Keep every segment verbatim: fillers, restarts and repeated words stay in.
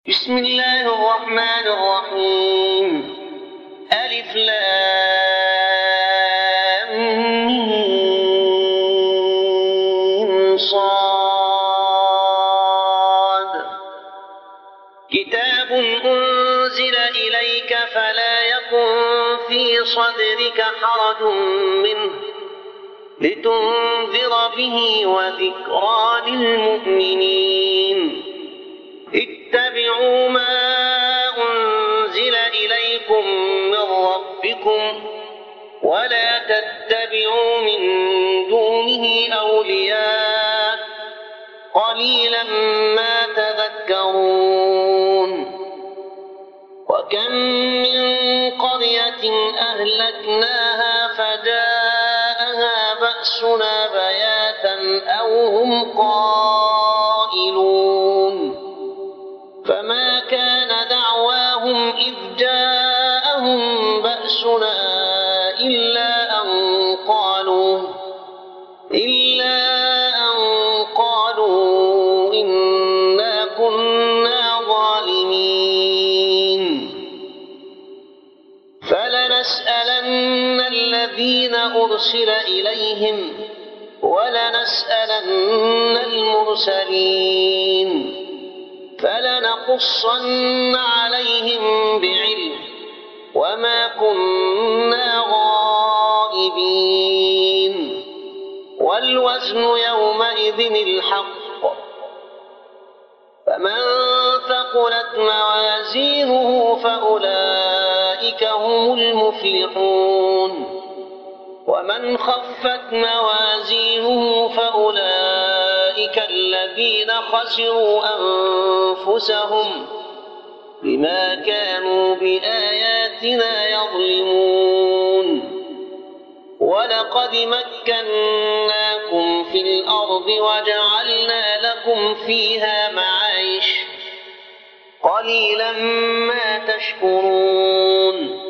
بسم الله الرحمن الرحيم. ألف لام ميم صاد. كتاب أنزل إليك فلا يكن في صدرك حرج منه لتنذر به وذكرى للمؤمنين. اتبعوا ما أنزل إليكم من ربكم ولا تتبعوا من دونه أولياء قليلا ما تذكرون. وكم من قرية أهلكناها فجاءها بأسنا بياتا أو هم قائلون. فما كان دعواهم إذ جاءهم بأسنا إلا أن قالوا إلا أن قالوا إنا كنا ظالمين. فلنسألن الذين أرسل إليهم ولنسألن المرسلين. فلنقصن عليهم بعلم وما كنا غائبين. والوزن يومئذ الحق. فمن ثقلت موازينه فأولئك هم المفلحون. ومن خفت موازينه فأولئك الذين خسروا أنفسهم بما كانوا بآياتنا يظلمون. ولقد مكناكم في الأرض وجعلنا لكم فيها معايش قليلا ما تشكرون.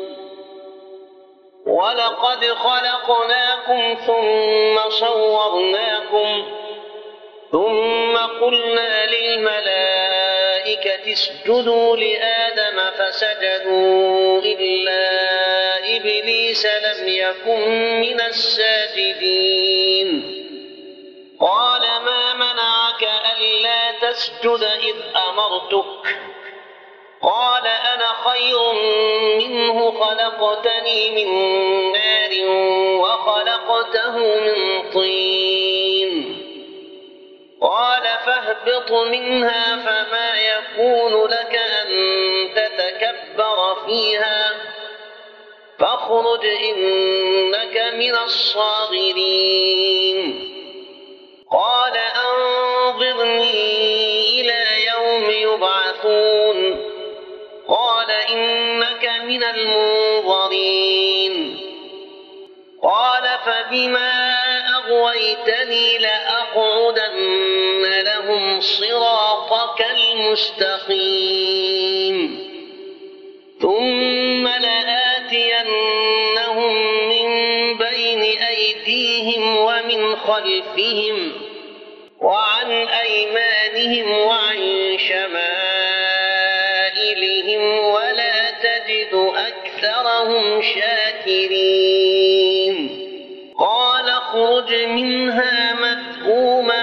ولقد خلقناكم ثم صورناكم ثم قلنا للملائكة اسجدوا لآدم فسجدوا إلا إبليس لم يكن من الساجدين. قال ما منعك ألا تسجد إذ أمرتك؟ قال أنا خير منه خلقتني من نار وخلقته من طين. قال فاهبط منها فما يكون لك أن تتكبر فيها فاخرج إنك من الصاغرين. قال أنظرني إلى يوم يبعثون. قال إنك من المنظرين. قال فبما أغويتني لأقعدن لهم صراطك المستقيم ثم لآتينهم من بين أيديهم ومن خلفهم وعن أيمانهم وعن شمائلهم ولا تجد أكثرهم شاكرين. قال اخرج منها مذءوما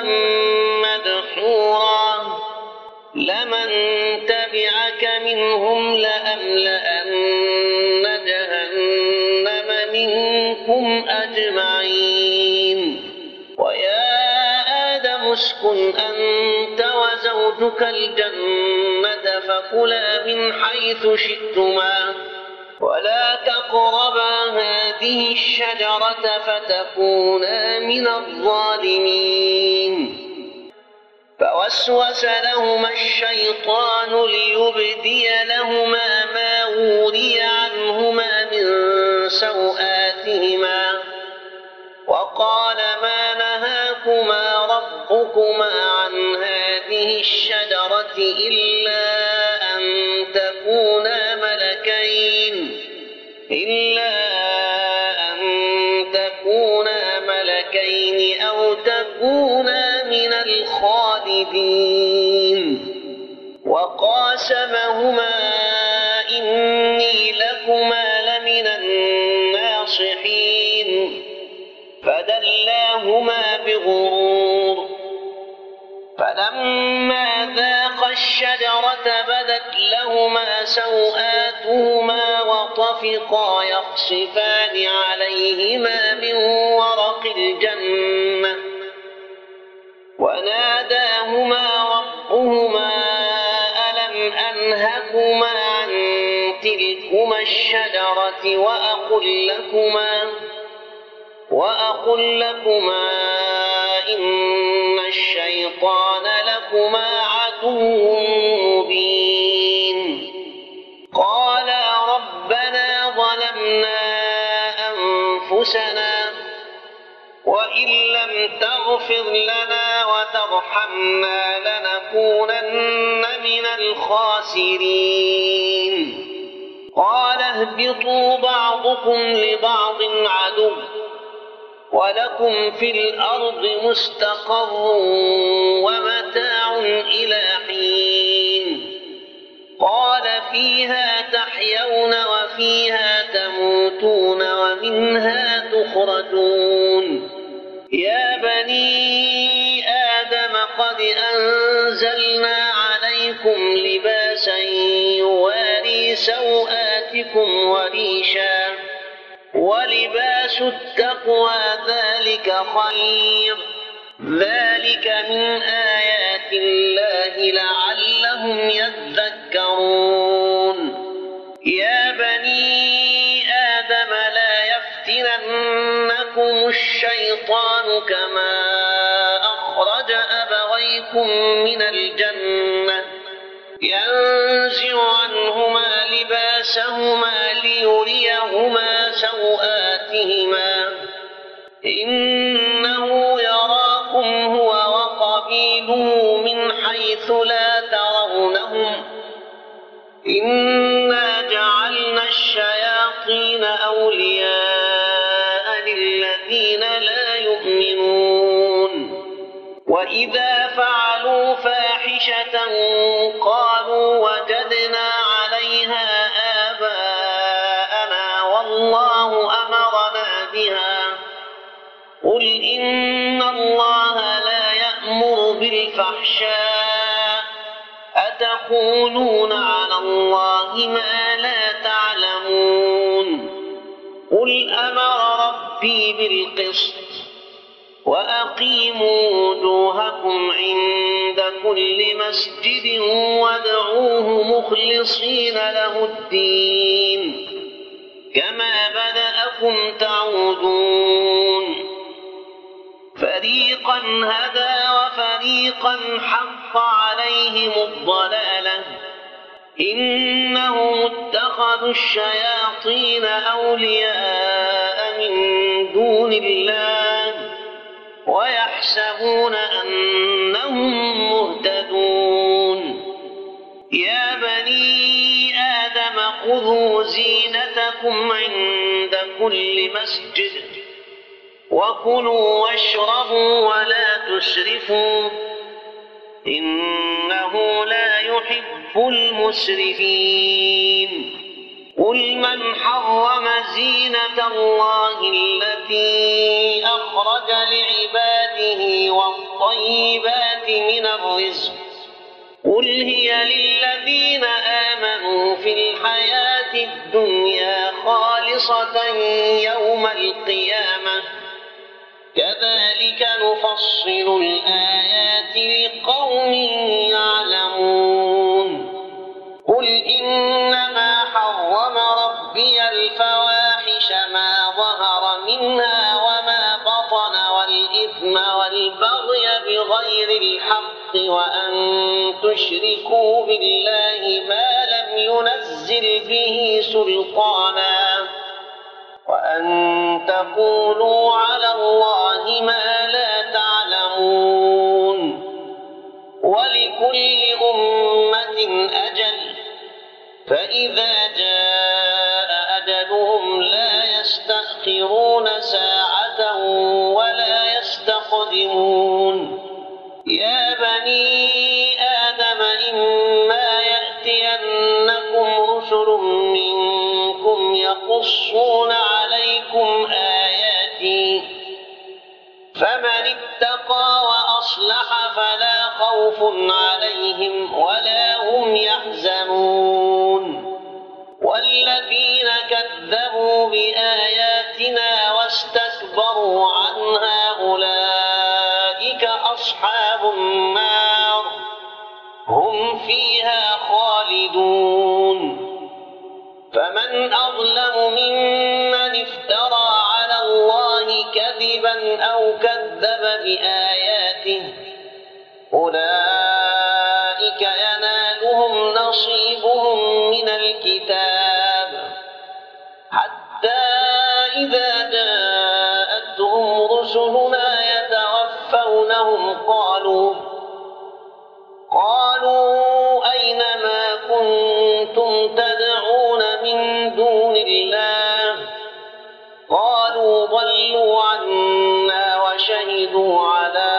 مدحورا لمن تبعك منهم لأملأن جهنم منكم أجمعين. ويا آدم اسكن أنت وزوجك الجنة فكلا من حيث شئتما ولا تقربا هذه الشجرة فتكونا من الظالمين. فوسوس لهما الشيطان ليبدي لهما ما وري عنهما من سوآتهما وقال ما نهاكما ربكما عن هذه الشجرة إلا أن تكونا ملكين إلا أن تكونا ملكين أو تكونا من الخالدين. وقاسمهما وقاسمهما إني لكما لمن الناصحين فدلاهما بغرور فلما ذاقا الشجرة بدت لهما سوآتهما وطفقا يخصفان عليهما من ورق الجنة وناداهما ربهما ألم أنهكما عن تلكما الشجرة وأقل لكما وأقل لكما إن الشيطان لكما عدو مبين قالا ربنا ظلمنا أنفسنا وإن لم تغفر لنا وترحمنا لنكونن من الخاسرين قال اهبطوا بعضكم لبعض عدو ولكم في الأرض مستقر ومتاع إلى حين قال فيها تحيون وفيها تموتون ومنها تخرجون يا بني آدم قد أنزلنا عليكم لباسا يواري سوآتكم وريشا ولباس التقوى ذلك خير ذلك من آيات الله لعلهم يذكرون يا بني آدم لا يفتننكم الشيطان كما أخرج أبويكم من الجنة ينزع عنهما لباسهما ليريهما سوآتهما إنه يراكم هو وقبيله من حيث لا ترونهم إنا جعلنا الشياطين أولياء للذين لا يؤمنون وإذا فعلوا فاحشة قالوا وجدنا عليها آباءنا والله أمرنا بها قل إن الله لا يأمر بالفحشاء أتقولون على الله ما لا تعلمون قل أمر ربي بالقسط وأقيموا وجوهكم عند كل مسجد وادعوه مخلصين له الدين كما بدأكم تعودون فريقا هدى وفريقا حق عليهم الضلالة إنهم اتخذوا الشياطين أولياء من دون الله ويحسبون أنهم مهتدون يا بني آدم خذوا زينتكم عند كل مسجد وكلوا واشربوا ولا تسرفوا إنه لا يحب المسرفين قل من حرم زينة الله التي أخرج لعباده والطيبات من الرزق قل هي للذين آمنوا في الحياة الدنيا خالصة يوم القيامة كذلك نفصل الآيات لقوم يعلمون قل إنما حرم ربي الفواحش ما ظهر منها وما بطن والإثم والبغي بغير الحق وأن تشركوا بالله ما لم ينزل به سلطانا وأن تقولوا على الله ما لا تعلمون ولكل أمة أجل فإذا جاء أجلهم لا يستأخرون ساعة ولا يستقدمون يا بني آدم إما يأتين رسل منكم يقصون عليكم آياتي فمن اتقى وأصلح فلا خوف عليهم ولا هم يحزنون والذين كذبوا بآياتنا واستكبروا عنها أولئك أصحاب النار هم فيها خالدون فمن أظلم ممن افترى على الله كذبا أو كذب بآياته أولئك ينالهم نصيبهم من الكتاب حتى إذا جاءتهم رسلنا يتوفونهم قالوا قالوا أين ما كنتم تدعون من دون الله قالوا ضلوا عنا وشهدوا على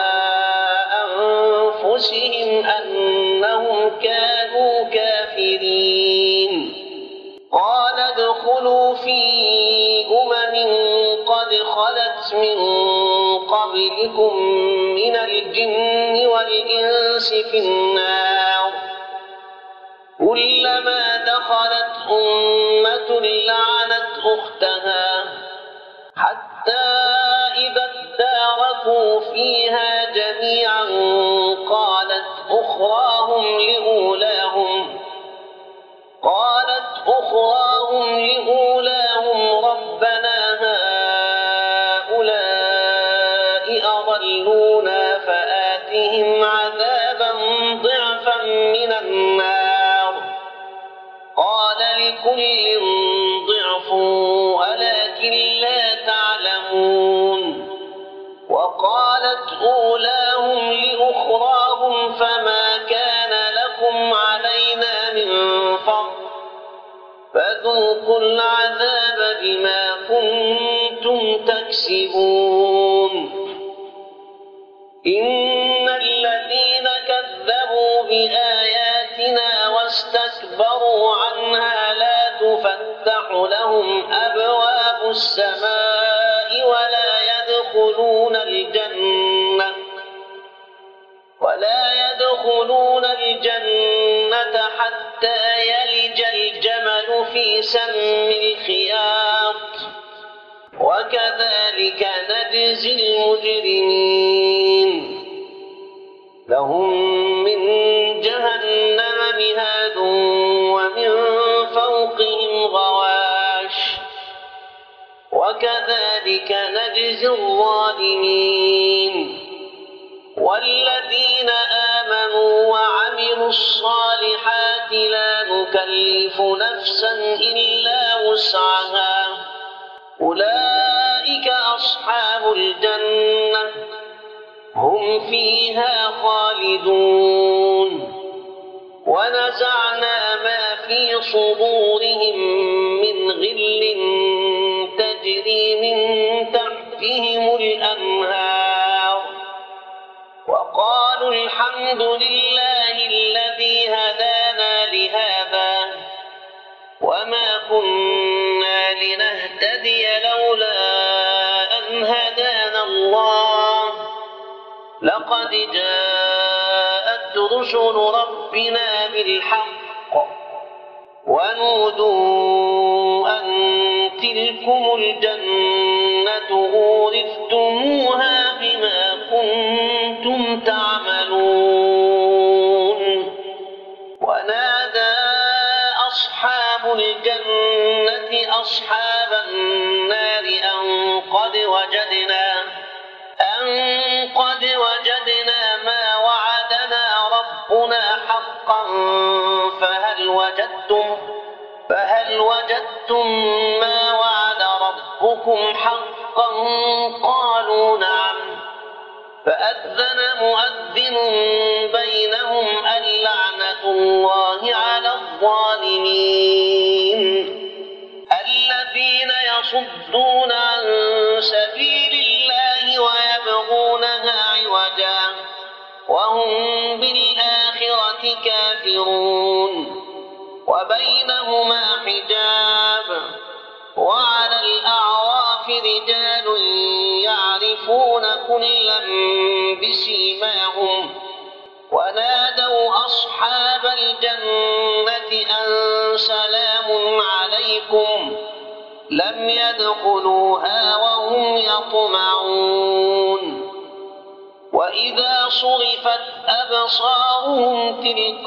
أنفسهم أنهم كانوا كافرين قال ادخلوا في أمم قد خلت من قبلكم من الجن والإنس في النار كلما دخلت أمة لعنت أختها حتى إذا اداركوا فيها جميعا قالت أخراهم لأولاهم قالت أخراهم لأولاهم ربنا هؤلاء أضلونا فآتهم عذابا ضعفا من النار قال لكل ضعف ولكن لا تعلمون وقالت أولاهم لأخراهم فما كان لكم علينا من فضل فذوقوا العذاب بما كنتم تكسبون إن الذين كذبوا بآياتنا واستكبروا عنها لا تفتح لهم أبواب السماء ولا يدخلون الجنة ولا يدخلون الجنة حتى يلج الجمل في سم الخياط وكذلك نجزي المجرمين لهم من جهنم مهاد ومن فوقهم غواش وكذلك نجزي الظالمين والذين آمنوا وعملوا الصالحات لا نكلف نفسا إلا وسعها أولئك أصحاب الجنة هم فيها خالدون ونزعنا ما في صدورهم من غل تجري من تحتهم الأنهار وقالوا الحمد لله الذي هدانا لهذا وما كنا لنهتدي لولا أن هدانا الله لقد جاءت رسل ربنا بالحق ونودوا أن تلكم الجنة أورثتموها بما كنتم تعملون ونادى أصحاب الجنة أصحاب النار أن قد وجدنا أن قد وجدنا ما وعدنا ربنا حقا فهل وجدتم فهل وجدتم ما وعد ربكم حقا قالوا نعم فأذن مؤذن بينهم اللعنة الله على الظالمين الذين يصدون عن سبيل الله ويبغونها عوجا وهم بالآخرة كافرون وبينهما حجاب وعلى الأعراف رجال يعرفون كلا بسيماهم ونادوا أصحاب الجنة أن سلام عليكم لم يدخلوها وهم يطمعون وإذا صرفت أبصارهم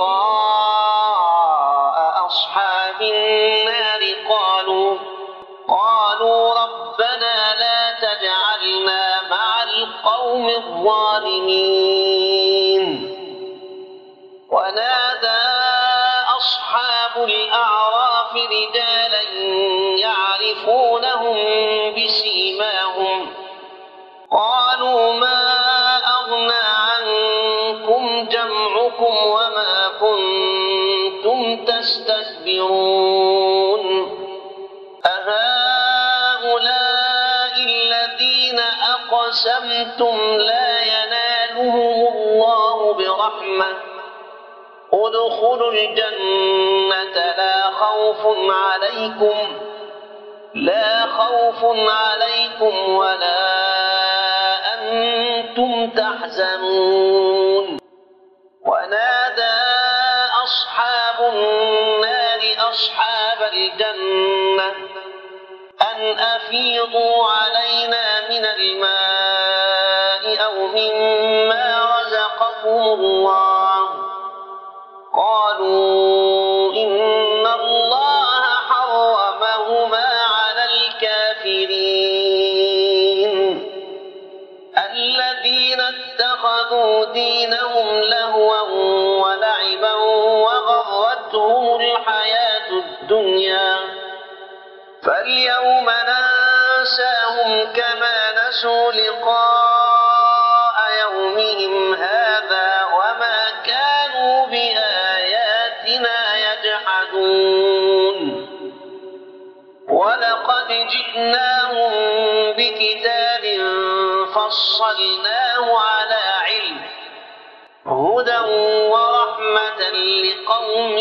تلقاء أصحاب النار قالوا قالوا ربنا لا تجعلنا مع القوم الظالمين ونادى أصحاب الأعراف رجالا يعرفونهم بسيماهم قالوا ما أغنى عنكم جمعكم وما كنتم تستكبرون أهؤلاء الذين أقسمتم لا ينالهم الله برحمة ادخلوا الجنة لا خوف عليكم لا خوف عليكم ولا أنتم تحزنون ونادى أصحاب النار أصحاب الجنة أن أفيضوا علينا من الماء أو مما رزقكم الله قالوا إن الله حرمهما على الكافرين الذين اتخذوا دينهم لهوا ولعبا وغرتهم الحياة الدنيا فاليوم ننساهم كما نسوا لقاء يومهم هذا وما كانوا بآياتنا يجحدون ولقد جئناهم بكتاب فصلناه على علم هدى ورحمة لقوم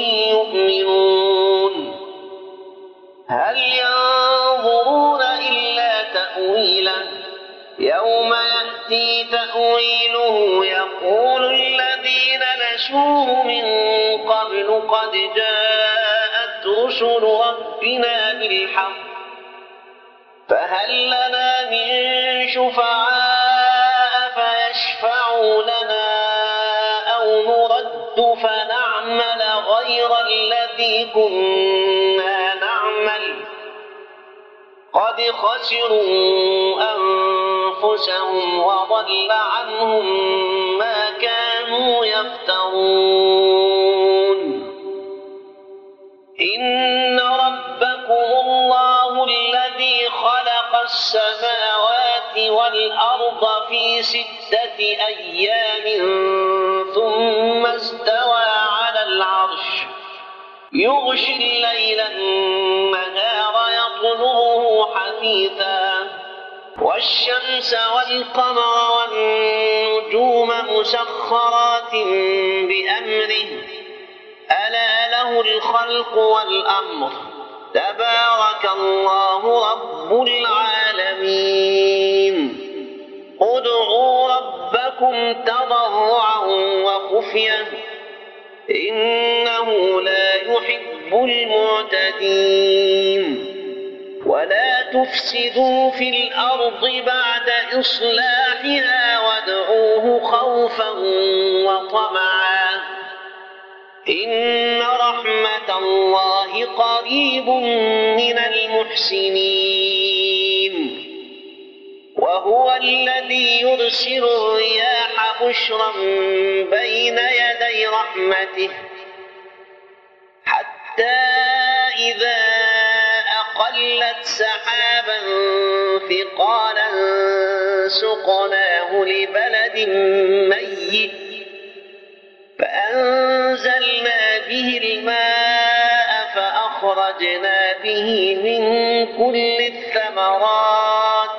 يؤمنون هل ينظرون إلا تأويله يوم يأتي تأويله يقول الذين نسوه من قبل قد جاءت رسل ربنا بالحق فهل لنا من شفعاء فيشفعوا لنا أو نرد فنعمل غير الذي كنا نعمل قد خسروا أنفسهم وضل عنهم ما كانوا يفترون إن ربكم الله الذي خلق السماوات والأرض في ستة أيام ثم استوى على العرش يغشي الليل النهار يطلبه حثيثا والشمس والقمر والنجوم مسخرات بأمره ألا له الخلق والأمر تبارك الله رب العالمين ادعوا ربكم تضرعا وخفية إنه لا يحب المعتدين ولا تفسدوا في الأرض بعد إصلاحها وادعوه خوفا وطمعا إن رحمة الله قريب من المحسنين وهو الذي يرسل الرياح بشرا بين يدي رحمته حتى إذا أقلت سحابا ثقالا سقناه لبلد ميت فأنزلنا به الماء فأخرجنا به من كل الثمرات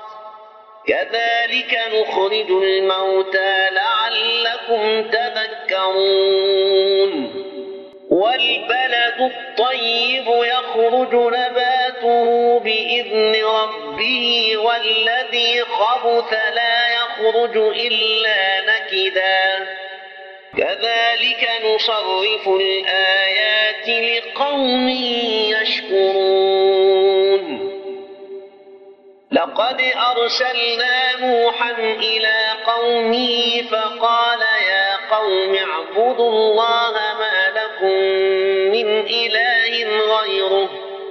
كذلك نخرج الموتى لعلكم تذكرون والبلد الطيب يخرج نباته بإذن ربه والذي خبث لا يخرج إلا نكدا كذلك نصرف الآيات لقوم يشكرون لقد أرسلنا نوحا إلى قومه فقال يا قوم اعبدوا الله ما لكم من إله غيره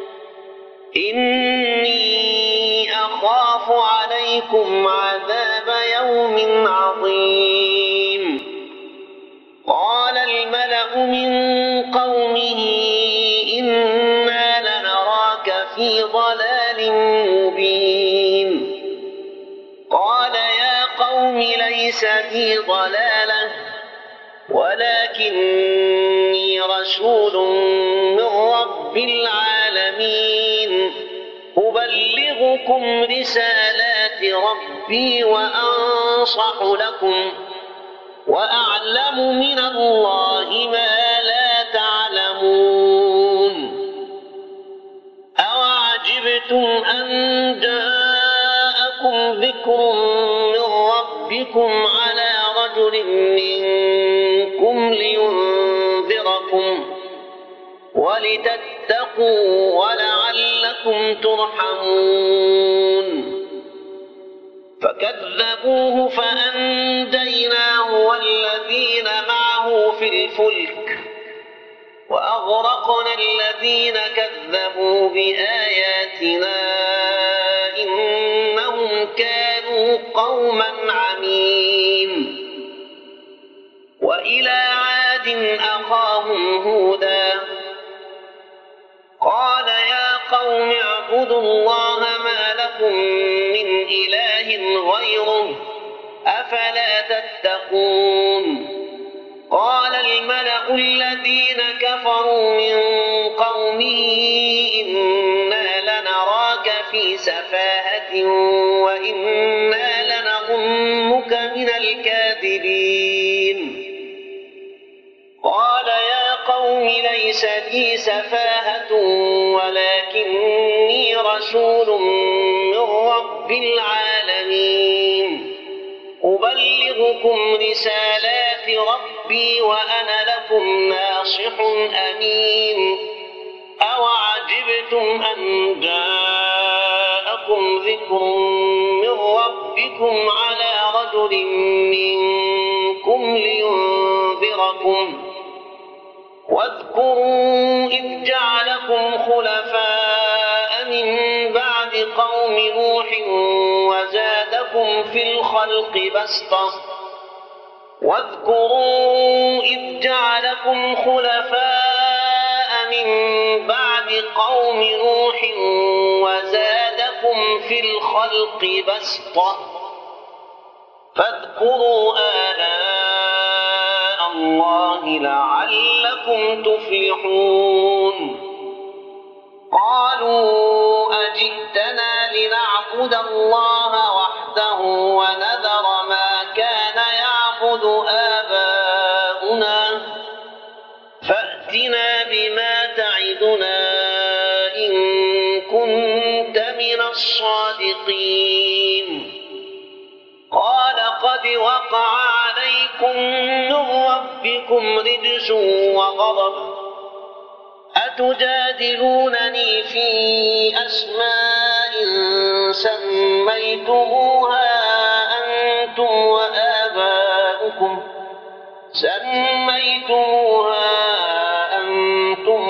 إني أخاف عليكم عذاب يوم عظيم قال الملأ من قومه إنا لنراك في ضلال مبين قال يا قوم ليس بي ضلالة ولكني رسول من رب العالمين أبلغكم رسالات ربي وأنصح لكم وأعلم من الله ما لا تعلمون أوعجبتم أن جاءكم ذكر من ربكم على رجل منكم لينذركم ولتتقوا ولعلكم ترحمون فكذبوه فأنجيناه والذين معه في الفلك وأغرقنا الذين كذبوا بآياتنا إنهم كانوا قوما عمين وإلى عاد أخاهم هودا قال يا قوم اعبدوا الله ما لكم من إله غيره أفلا تتقون قال الملأ الذين كفروا من قومه إنا لنراك في سفاهة وإنا لنظنك من الكاذبين قال يا قوم ليس بي سفاهة ولكني رسول من رب العالمين أبلغكم رسالات ربي وأنا لكم ناصح أمين أوعجبتم أن جاءكم ذكر من ربكم على رجل منكم لينذركم واذكروا إذ جعلكم خلفاء من بعد قوم نوح وزادكم في الخلق بسطة واذكروا إذ جعلكم خلفاء من بعد قوم نوح وزادكم في الخلق بسطة فاذكروا آلاء الله لعلكم تفلحون قالوا أجئتنا لنعبد الله وحده ونذر ما كان يعبد آباؤنا فأتنا بما تعدنا إن كنت من الصادقين قال قد وقع عليكم من ربكم رجس وغضب أتجادلونني في أسماء سميتموها أنتم وآباؤكم سميتموها أنتم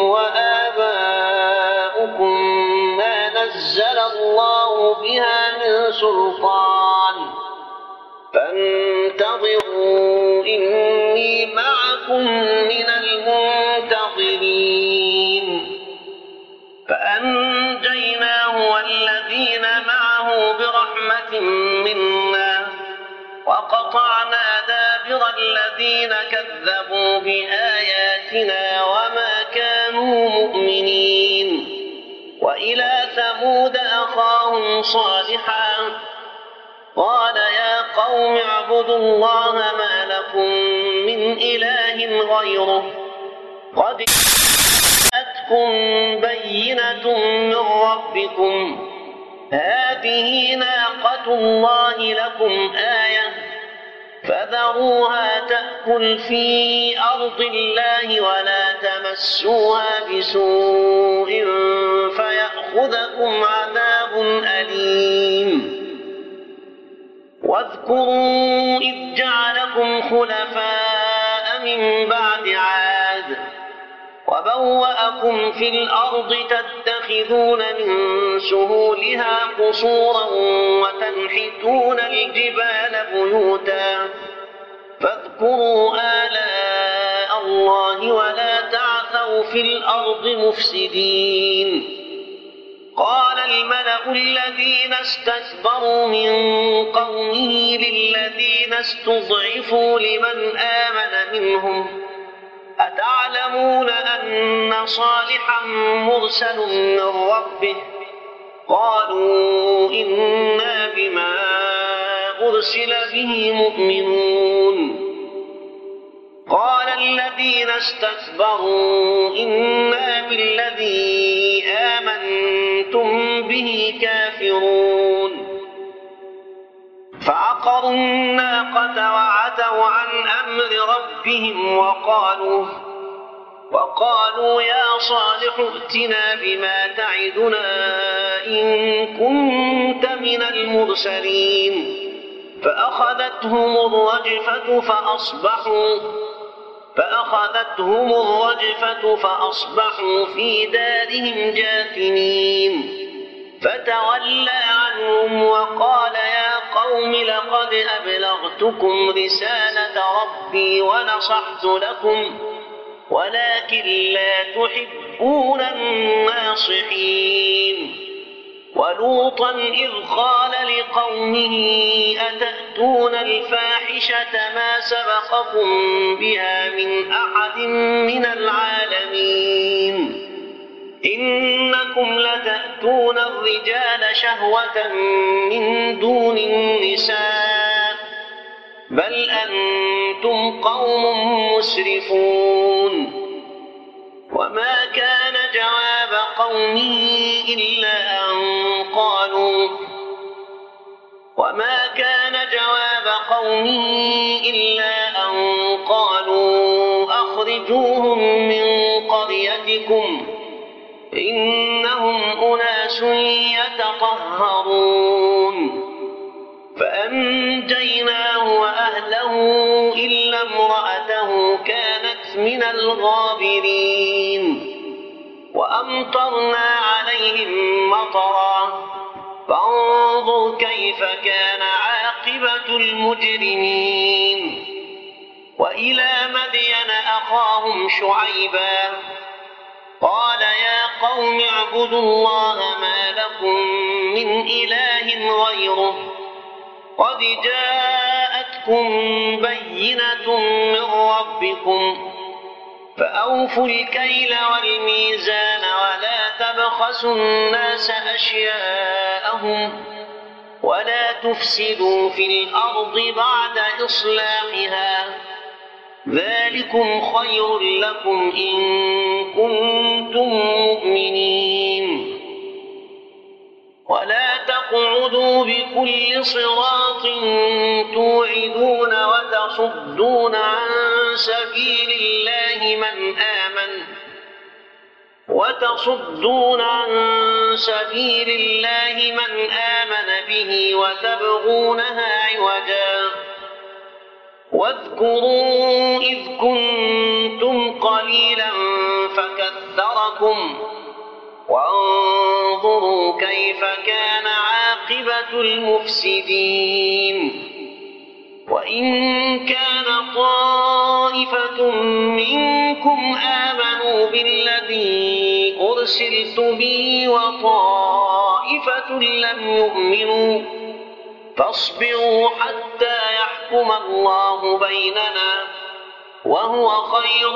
وآباؤكم ما نزل الله بها من سلطان فانتظروا إني معكم من المنتظرين فأنجيناه والذين معه برحمة منا وقطعنا دابر الذين كذبوا بآياتنا وما كانوا مؤمنين وإلى ثمود أخاهم صالحا قال يا قوم اعبدوا الله ما لكم من إله غيره قد جاءتكم بينة من ربكم هذه ناقة الله لكم آية فذروها تأكل في أرض الله ولا تمسوها بسوء فيأخذكم عذاب أليم واذكروا إذ جعلكم خلفاء من بعد عاد وبوأكم في الأرض تتخذون من سهولها قصورا وتنحتون الجبال بيوتا فاذكروا آلاء الله ولا تعثوا في الأرض مفسدين قال الملأ الذين استكبروا من قومه للذين استضعفوا لمن آمن منهم أتعلمون أن صالحا مرسل من ربه قالوا إنا بما أرسل به مؤمنون قال الذين استكبروا إنا بالذي آمنتم به كافرون فعقروا الناقة وعتوا عن أمر ربهم وقالوا وقالوا يا صالح ائتنا بما تعدنا إن كنت من المرسلين فأخذتهم الرجفة فأصبحوا فأخذتهم الرجفة فأصبحوا في دارهم جاثمين فتولى عنهم وقال يا قوم لقد أبلغتكم رسالة ربي ونصحت لكم ولكن لا تحبون الناصحين ولوطا إذ قال لقومه أتأتون الفاحشة ما سبقكم بها من أحد من العالمين إنكم لتأتون الرجال شهوة من دون النساء بل أنتم قوم مسرفون وما كان جواب قومه إلا أن قالوا وما كان جواب قومه إلا أن قالوا أخرجوهم من قريتكم إنهم أناس يتطهرون فأنجيناه وأهله إلا امرأته كانت من الغابرين وأمطرنا عليهم مطرا فانظر كيف كان عاقبة المجرمين وإلى مدين أخاهم شعيبا قال يا قوم اعبدوا الله ما لكم من إله غيره قد جاءتكم بينة من ربكم فأوفوا الكيل والميزان ولا تبخسوا الناس أشياءهم ولا تفسدوا في الأرض بعد إصلاحها ذلكم خير لكم إن كنتم مؤمنين ولا تقعدوا بكل صراط توعدون وتصدون عن سبيل الله من آمن وتصدون عن سبيل الله من آمن به وتبغونها عوجا واذكروا إذ كنتم قليلا فكثركم وانظروا كيف كان عاقبة المفسدين وإن كان طائفة منكم آمنوا بالذي أرسلت به وطائفة لم يؤمنوا فاصبروا حتى يحكم الله بيننا وهو خير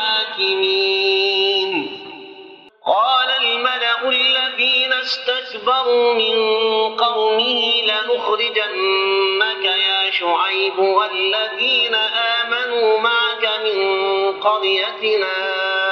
الحاكمين قال الملأ الذين استكبروا من قومه لنخرجنك يا شعيب والذين آمنوا معك من قريتنا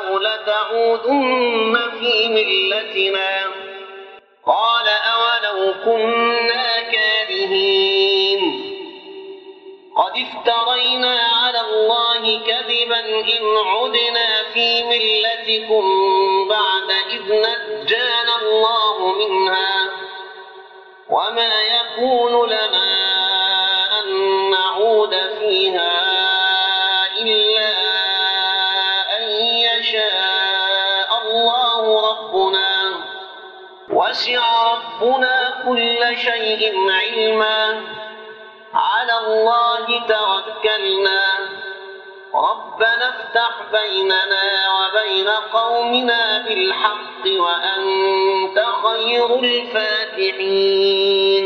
لتعودن في ملتنا قال أولو كنا كارهين قد افترينا على الله كذبا إن عدنا في ملتكم بعد إذ نجانا الله منها وما يكون لنا أن نعود فيها إلا أن يشاء الله ربنا وسع ربنا كل شيء علما على الله توكلنا ربنا افتح بيننا وبين قومنا بالحق وأنت خير الفاتحين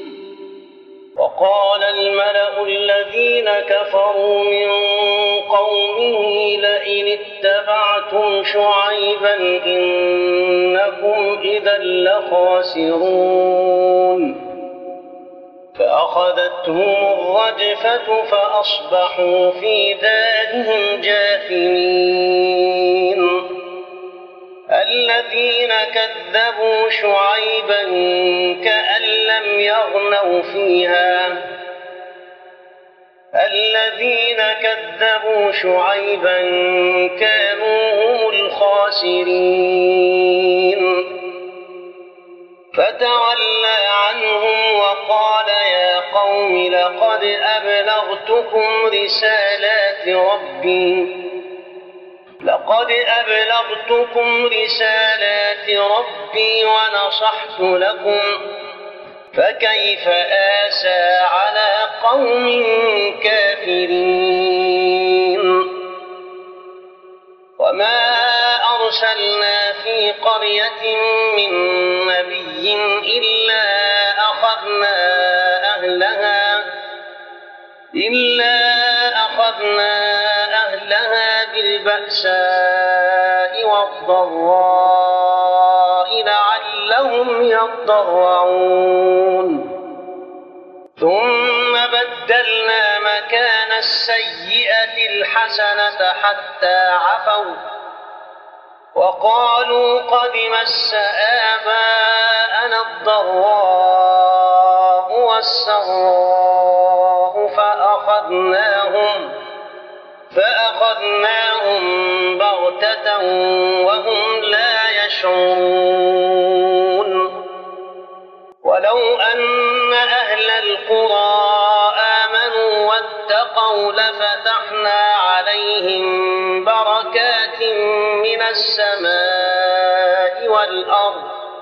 وقال الملأ الذين كفروا من قومه لئن اتبعتم شعيبا إنكم إذا لخاسرون فأخذتهم الرجفة فأصبحوا في دارهم جاثمين الذين كذبوا شعيبا كأن لم يغنوا فيها الذين كذبوا شعيبا كانوا هم الخاسرين فتولى عنهم وقال يا قوم لقد أبلغتكم رسالات ربي لقد أبلغتكم رسالات ربي ونصحت لكم فكيف آسى على قوم كافرين وما أرسلنا في قرية من نبي إلا أخذنا أهلها إلا أخذنا أهلها بالبأساء والضراء لعلهم يضرعون ثم بدلنا مكان السيئة الحسنة حتى عفوا وقالوا قد مس آباءنا الضراء والسراء فأخذناهم فأخذناهم بغتة وهم لا يشعرون ولو أن أهل القرى آمنوا واتقوا لفتحنا عليهم بركات من السماء والأرض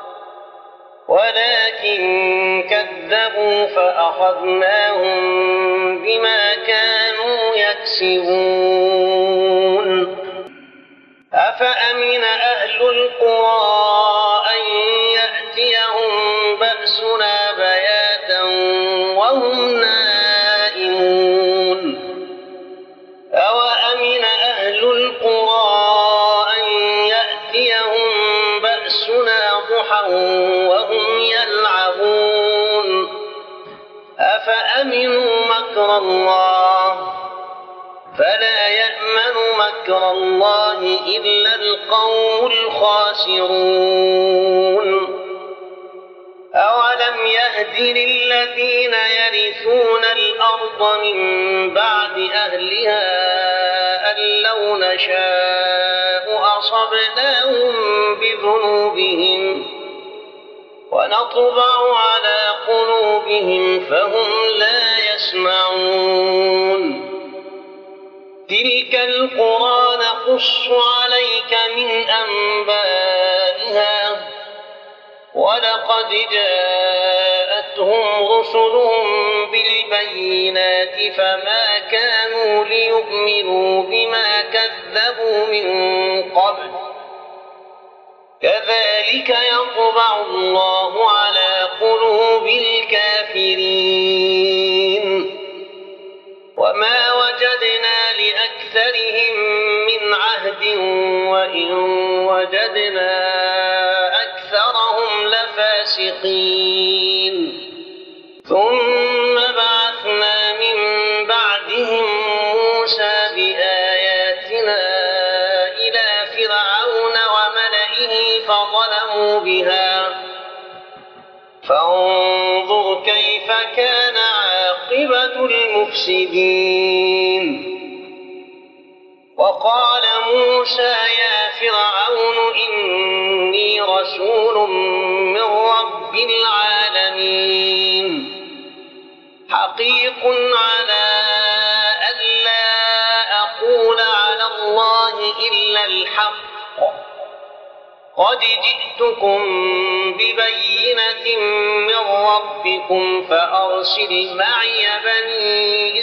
ولكن كذبوا فأخذناهم بما كانوا يكسبون أفأمن أهل القرى أن يأتيهم بأسنا بياتا وهم نائمون أوأمن أهل القرى أن يأتيهم بأسنا ضحى وهم يلعبون أفأمنوا مكر الله فلا يأمن مكر الله إلا القوم الخاسرون أولم يهد للذين يرثون الأرض من بعد أهلها أن لو نشاء أصبناهم بذنوبهم ونطبع على قلوبهم فهم لا يسمعون تلك القرى نقص عليك من أنبائها ولقد جاءتهم رسلهم بالبينات فما كانوا ليؤمنوا بما كذبوا من قبل كذلك يطبع الله على قلوب الكافرين وما وجدنا لأكثرهم من عهد وإن وجدنا أكثرهم لفاسقين ثم بعثنا من بعدهم موسى بآياتنا إلى فرعون وأمروا بها فانظر كيف كان عاقبة المفسدين. وقال موسى يا فرعون إني رسول من رب العالمين حقيق على ألا أقول على الله إلا الحق قد جئتكم ببينة من ربكم فأرسل معي بني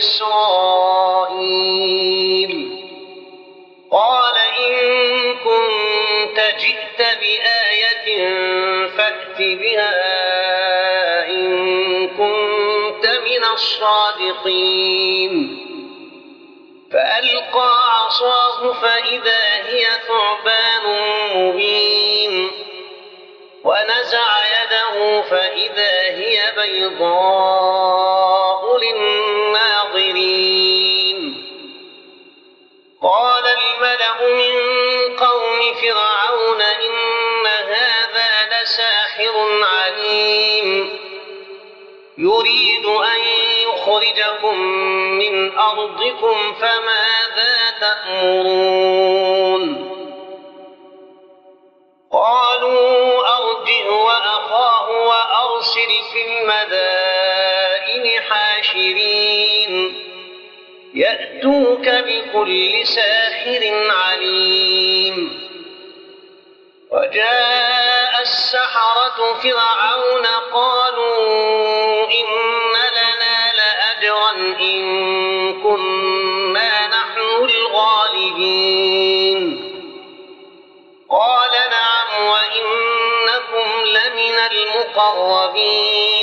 إسرائيل. قال إن كنت جئت بآية فأت بها إن كنت من الصادقين. فألقى عصاه فإذا هي ثعبان مبين ونزع يده فإذا هي بيضاء للناظرين. قال الملأ من قوم فرعون إن هذا لساحر عليم يريد أن يخرجكم من أرضكم فماذا تأمرون. قالوا أرجه وأخاه وأرسل في المدائن حاشرين يأتوك بكل ساحر عليم. وجاء السحرة فرعون قالوا إن لنا لأجرا إن كنا نحن الغالبين. قال نعم وإنكم لمن المقربين.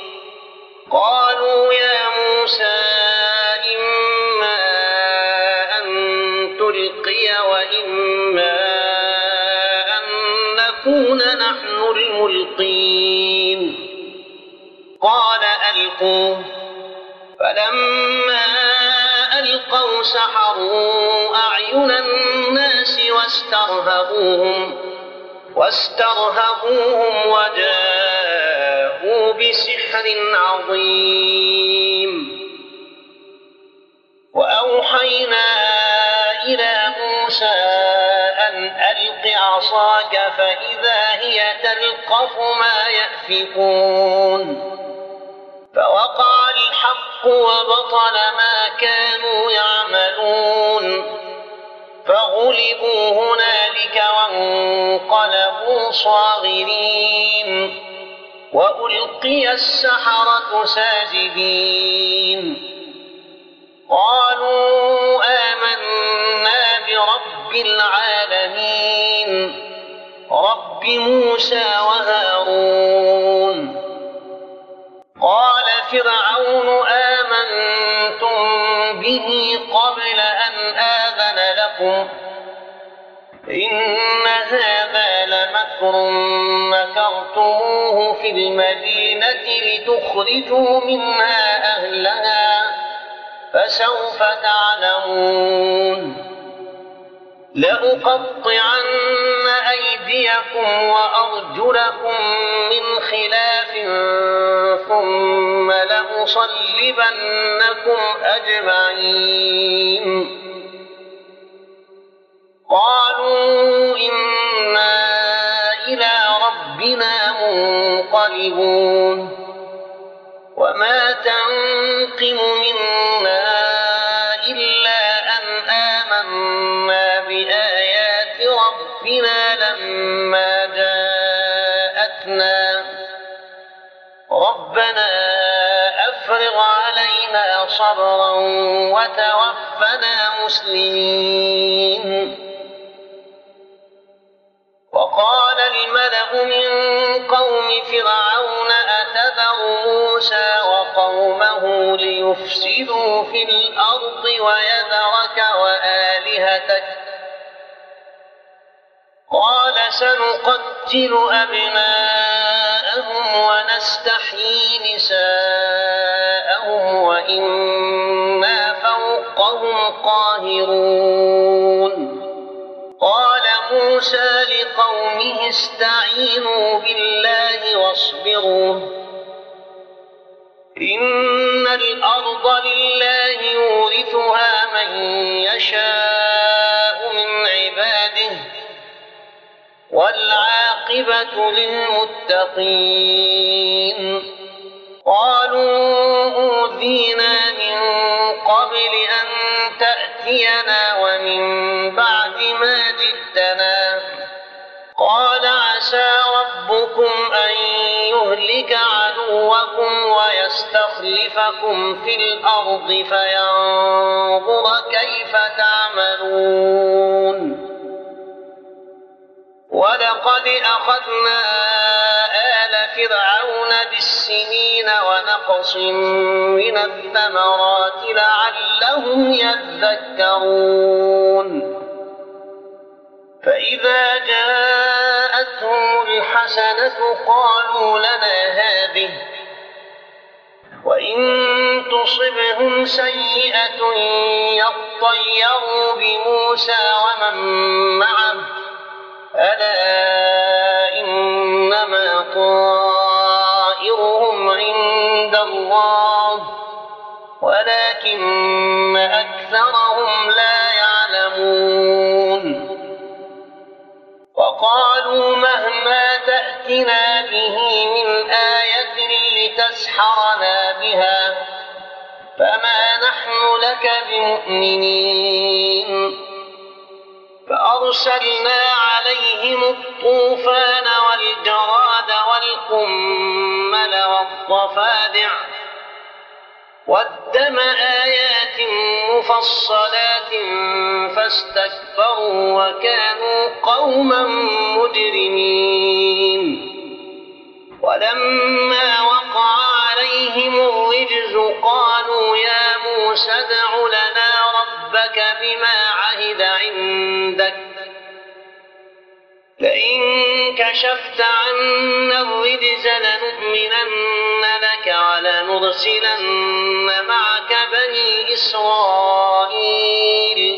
قالوا يا موسى إما أن تلقي وإما أن نكون نحن الملقين. قال ألقوا. فلما ألقوا سحروا أعين الناس واسترهبوهم واسترهبوهم وجاءوا بسحر عظيم. وأوحينا إلى موسى أن ألق عصاك فإذا هي تلقف ما يأفكون. فوقع الحق وبطل ما كانوا يعملون فغلبوا هنالك وانقلبوا صاغرين وألقي السحرة ساجدين. قالوا آمنا برب العالمين رب موسى وهارون. قال فرعون آمنتم به قبل أن آذن لكم إن هذا لمكر مكرتموه في المدينة لتخرجوا منها أهلها فسوف تعلمون. لأقطعن أيديكم وأرجلكم من خلاف ثم لأصلبنكم أجمعين. قالوا إنا إلى ربنا منقلبون. وما تنقم منا إلا أن آمنا بآيات ربنا لما جاءتنا ربنا أفرغ علينا صبرا وتوفنا مسلمين. وقال الملأ من قوم فرعون أتذر موسى وقومه ليفسدوا في الأرض ويذرك وآلهتك قال سنقتل أبناءهم ونستحيي نساءهم وإنا فوقهم قاهرون. قال موسى لقومه قومه استعينوا بالله واصبروا إن الأرض لله يورثها من يشاء من عباده والعاقبة للمتقين قالوا أوذينا من قبل أن تأتينا ومن بعد ما جئتنا قال عسى ربكم أن يهلك عدوكم ويستخلفكم في الأرض فينظر كيف تعملون ولقد أخذنا آل فرعون بالسنين ونقص من الثمرات لعلهم يذكرون فإذا جاءتهم الحسنة قالوا لنا هذه وإن تصبهم سيئة يطيروا بموسى ومن معه ألا إنما طائرهم عند الله ولكن أكثرهم لا يعلمون وقالوا مهما تأتنا به من آية لتسحرنا بها فما نحن لك بمؤمنين فأرسلنا عليهم الطوفان والجراد والقمل والضفادع والدم آيات مفصلات فاستكبروا وكانوا قوما مجرمين ولما وقع عليهم الرجز قالوا يا موسى ادع لنا ربك بما عهد عندك لئن كشفت عنا الرجز لنؤمنن لك ولنرسلن معك بني إسرائيل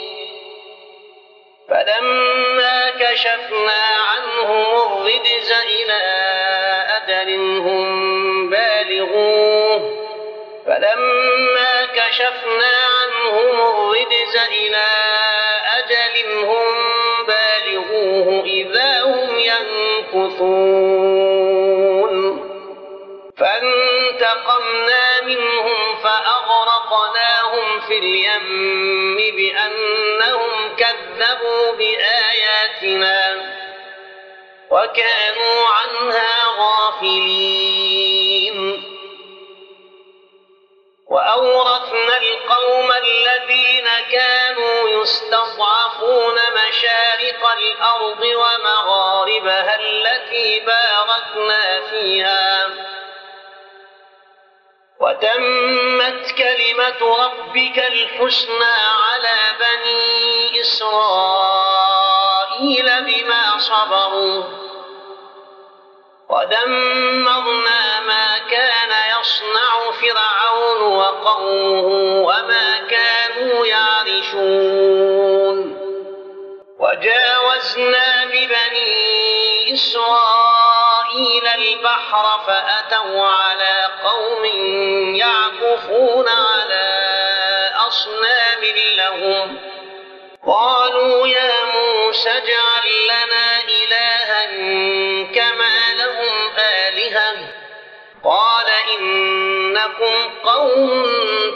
فلما كشفنا عنهم الرجز إلى أجل هم بالغوه فلما كشفنا عنهم الرجز إلى أجل هم بالغوه إذا هم ينكثون فانتقمنا منهم فأغرقناهم في اليم بأنهم كذبوا بآياتنا وكانوا عنها غافلين وأورثنا القوم الذين كانوا يستضعفون مشارق الأرض ومغاربها التي باركنا فيها وتمت كلمة ربك الحسنى على بني إسرائيل بما صبروا ودمرنا ما كان يصنع فرعون وقومه وما كانوا يعرشون وجاوزنا ببني إسرائيل البحر فأتوا على قوم يعكفون على أصنام لهم قالوا يا موسى اجعل لنا إلها كما لهم آلهة قال إنكم قوم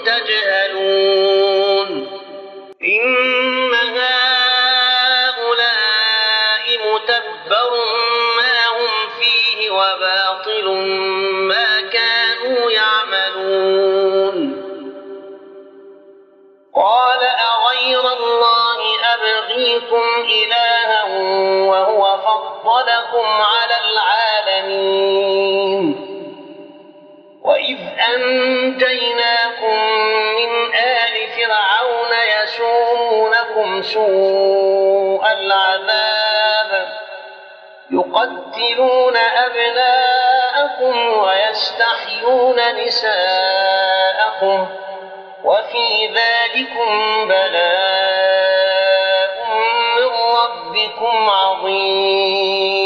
تجهلون إن هؤلاء متبر ما هم فيه وباطل ما كانوا يعملون قال أغير الله أبغيكم إلها وهو فضلكم على العالمين وإذ أنجيناكم من آل فرعون يسومونكم سوء العذاب يقتلون أبناءكم ويستحيون نساءكم وفي ذلكم بلاء من ربكم عظيم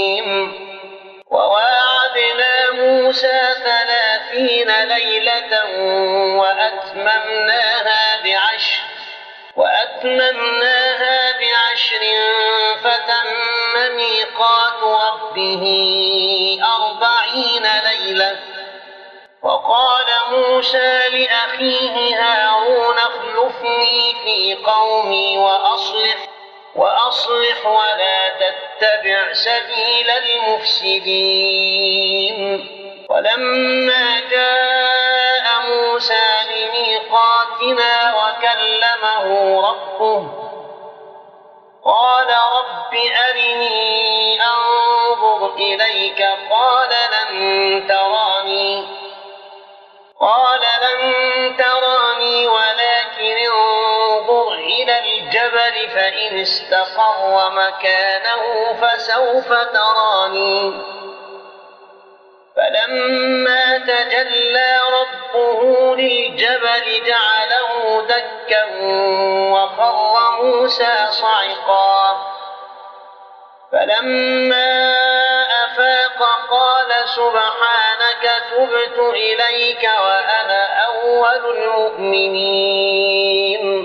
وأتممناها بعشر وأتممناها بعشر فتم ميقات ربه أربعين ليلة. وقال موسى لأخيه هارون اخلفني في قومي وأصلح وأصلح ولا تتبع سبيل المفسدين. ولما جاء موسى لميقاتنا وكلمه ربه قال رب أرني أنظر إليك قال لن تراني قال لن تراني ولكن انظر إلى الجبل فإن استقر مكانه فسوف تراني. فلما تجلى ربه للجبل جعله دكا وخر موسى صعقا. فلما أفاق قال سبحانك تبت إليك وأنا أول المؤمنين.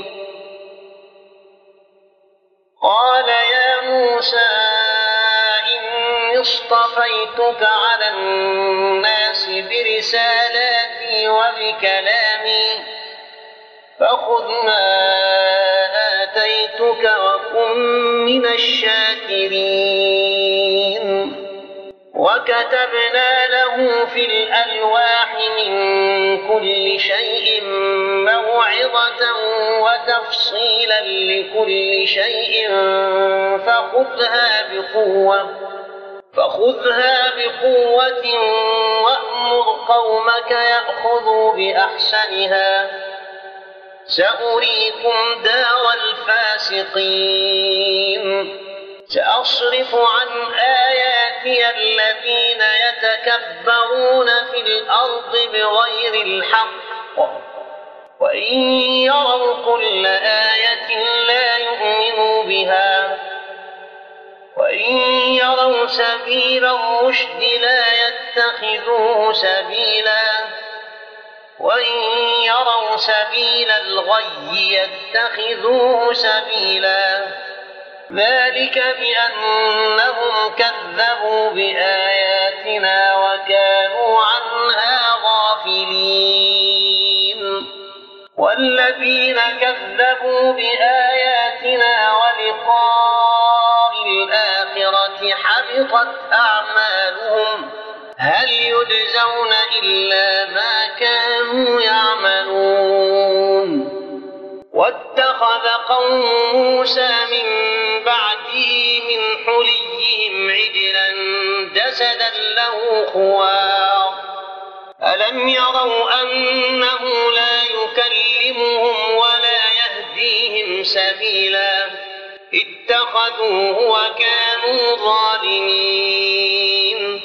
قال يا موسى إني اصطفيتك على الناس برسالاتي وبكلامي فخذ ما آتيتك وكن من الشاكرين. وكتبنا له في الألواح من كل شيء موعظة وتفصيلا لكل شيء فخذها بقوة فخذها بقوة وأمر قومك يأخذوا بأحسنها سأريكم دار الفاسقين. سأصرف عن آياتي الذين يتكبرون في الأرض بغير الحق وإن يروا كل آية لا يؤمنوا بها وإن يروا سبيل الرشد لا يتخذوه سبيلا وإن يروا سبيل الغي يتخذوه سبيلا. ذلك بأنهم كذبوا بآياتنا وكانوا عنها غافلين. والذين كذبوا بآياتنا ولقاء الآخرة حبطت أعمالهم هل يجزون إلا ما كانوا يعملون. واتخذ قوم موسى من بعده من حليهم عجلا جسدا له خوار ألم يروا أنه لا يكلمهم ولا يهديهم سبيلا اتخذوه وكانوا ظالمين.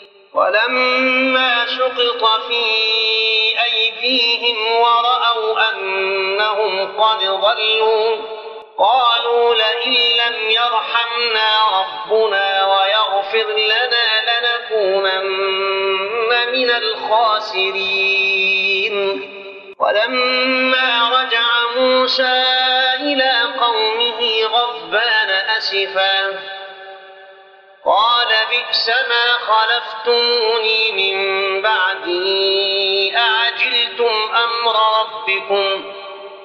ولما سقط في أيديهم ورأوا أنهم قد ضلوا قالوا لئن لم يرحمنا ربنا ويغفر لنا لنكونن من الخاسرين. ولما رجع موسى إلى قومه غضبان أسفا قال بئس ما خلفتموني من بعدي أعجلتم أمر ربكم.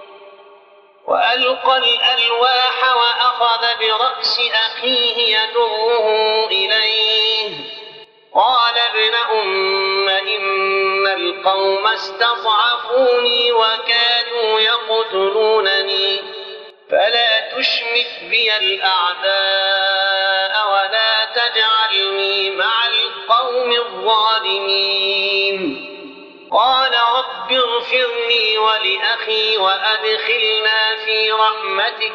وألقى الألواح وأخذ برأس أخيه يجره إليه قال ابن أم إن القوم استضعفوني وكادوا يقتلونني فلا تشمت بي الأعداء ولا تجعلني مع القوم الظالمين. قال رب اغفر لي ولأخي وأدخلنا في رحمتك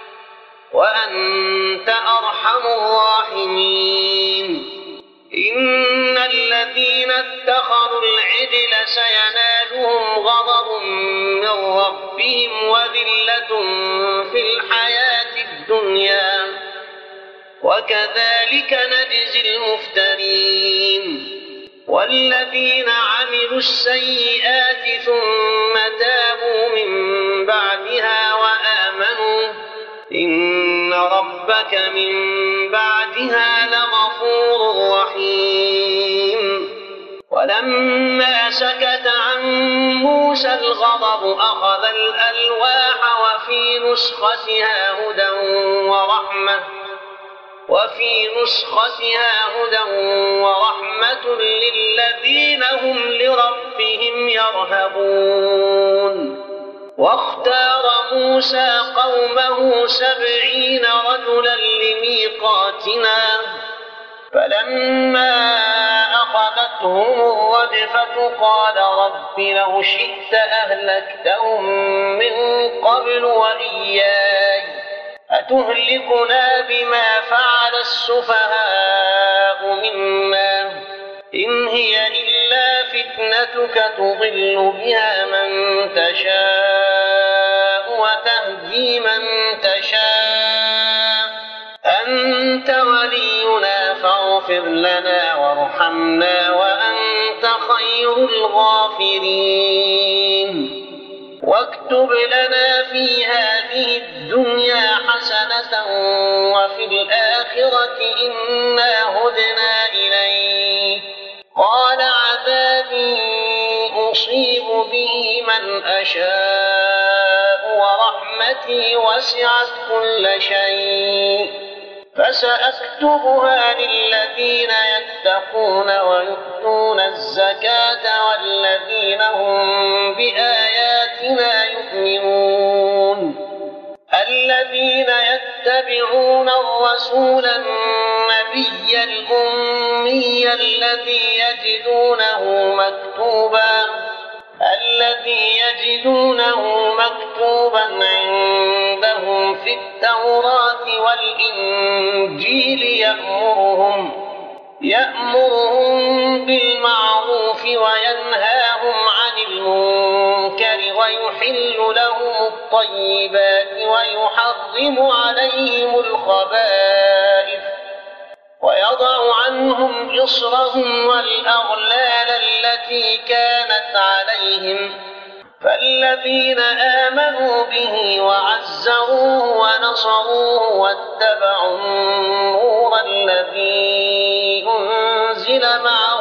وأنت أرحم الراحمين. إن الذين اتخذوا العجل سينالهم غضب من ربهم وذلة في الحياة الدنيا وكذلك نجزي المفترين. والذين عملوا السيئات ثم تابوا موسى الغضب أخذ الألواح وفي نسختها هدى ورحمة وفي نسختها هدى ورحمة للذين هم لربهم يرهبون. واختار موسى قومه سبعين رجلا لميقاتنا فلما أخذتهم الرجفة قال رب لو شئت أهلكتهم من قبل وإياي أتهلكنا بما فعل السفهاء منا إن هي إلا فتنتك تضل بها من تشاء وتهدي من تشاء أنت ولينا فاغفر لنا وارحمنا وأنت خير الغافرين. واكتب لنا في هذه الدنيا حسنة وفي الآخرة إنا هدنا إليك قال عذابي أصيب به من أشاء ورحمتي وسعت كل شيء فسأكتبها للذين يتقون ويؤتون الزكاة والذين هم بآياتنا يؤمنون الذين يتبعون الرسول النبي الأمي الذي يجدونه مكتوبا الذي يجدونه مكتوبا عندهم في التوراة والإنجيل يأمرهم يأمرهم بالمعروف وينهاهم عن المنكر ويحل لهم الطيبات ويحرم عليهم الخبائث ويضع عنهم إصرهم والأغلال التي كانت عليهم فالذين آمنوا به وعزروه ونصروه واتبعوا النور الذي أنزل معه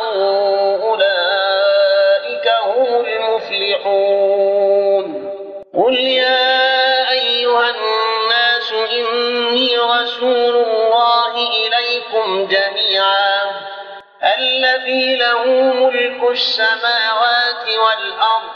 أولئك هم المفلحون. قل يا أيها الناس إني رسول الله إليكم جميعا الذي له ملك السماوات والأرض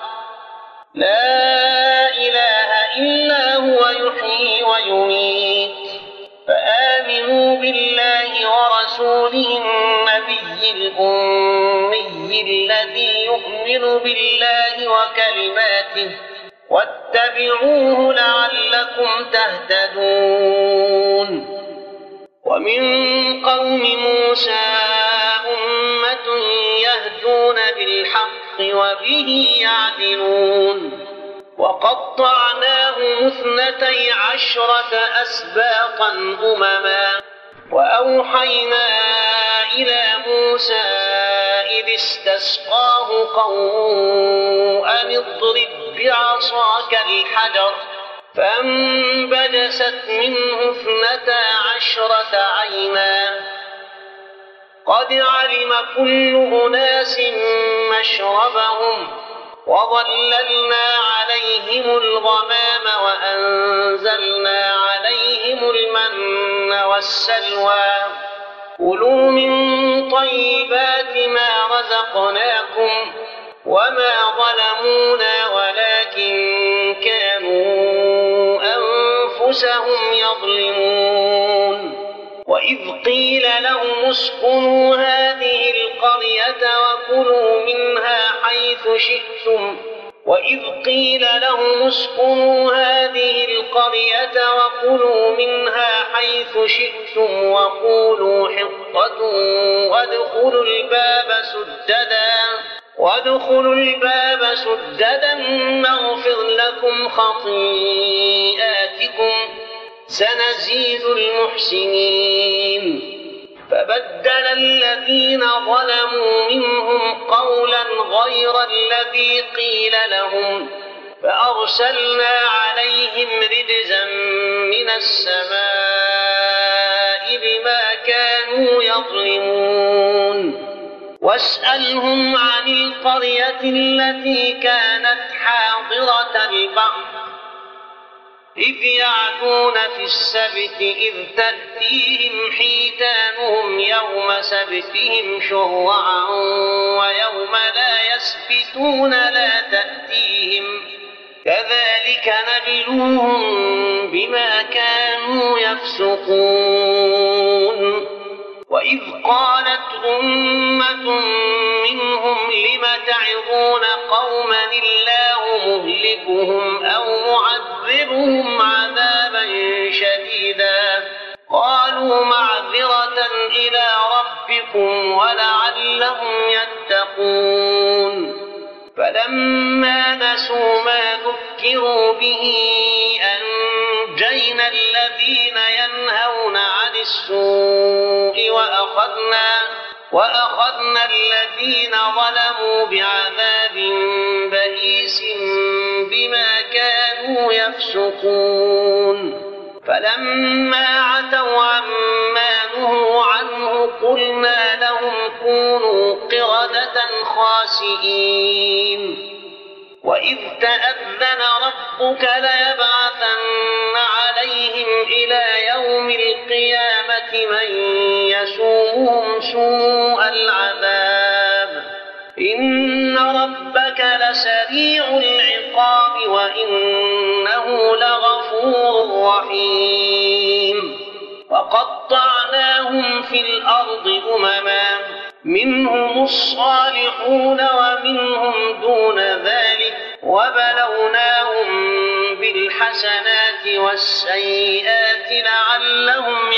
لا إله إلا هو يحيي ويميت فآمنوا بالله ورسوله النبي الأمي الذي يؤمن بالله وكلماته واتبعوه لعلكم تهتدون. ومن قوم موسى أمة يهدون بالحق وبه يعدلون وقطعناهم اثنتي عشرة أسباطا أمما وأوحينا إلى موسى إذ استسقاه قومه أن اضرب بعصاك الحجر فانبجست منه اثنتا عشرة عينا قد علم كل أناس مشربهم وظللنا عليهم الغمام وأنزلنا عليهم المن والسلوى كلوا من طيبات ما رزقناكم وما ظلمونا ولكن كانوا أنفسهم يظلمون. وإذ قيل لهم اسكنوا هذه القرية وكلوا منها حيث شئتم وإذ قيل لهم اسكنوا هذه القرية وكلوا منها حيث شئتم وقولوا حطة وادخلوا الباب سددا وادخلوا الباب سددا نغفر لكم خطيئاتكم سنزيد المحسنين. فبدل الذين ظلموا منهم قولا غير الذي قيل لهم فأرسلنا عليهم رجزا من السماء بما كانوا يظلمون. واسألهم عن القرية التي كانت حاضرة البحر إذ يعدون في السبت إذ تأتيهم حيتانهم يوم سبتهم شرعا ويوم لا يسبتون لا تأتيهم كذلك نبلوهم بما كانوا يفسقون وإذ قالت أمة منهم لم تعظون قوما الله مهلكهم أو معذبهم عذابا شديدا قالوا معذرة إلى ربكم ولعلهم يتقون فلما نسوا ما ذكروا به أنجينا الذين ينهون عن السوء وأخذنا, وأخذنا الذين ظلموا بعذاب بئيس بما كانوا يفسقون فلما عتوا عما نهوا عنه قلنا لهم كونوا قردة خاسئين وإذ تأذن ربك ليبعثن عليهم إلى يوم القيامة من يسومهم سوء العذاب إن ربك لسريع العقاب وإنه لغفور رحيم وقطعناهم في الأرض أمما منهم الصالحون ومنهم دون ذلك وبلوناهم بالحسنات والسيئات لعلهم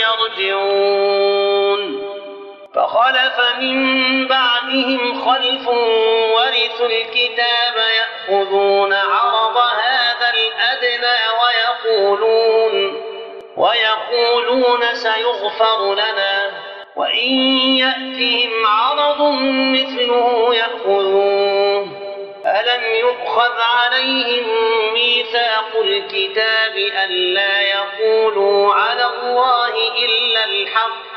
يرجعون فخلف من بعدهم خلف ورثوا الكتاب يأخذون عرض هذا الأدنى ويقولون, ويقولون سيغفر لنا وإن يأتهم عرض مثله يأخذوه ألم يؤخذ عليهم ميثاق الكتاب ألا يقولوا على الله إلا الحق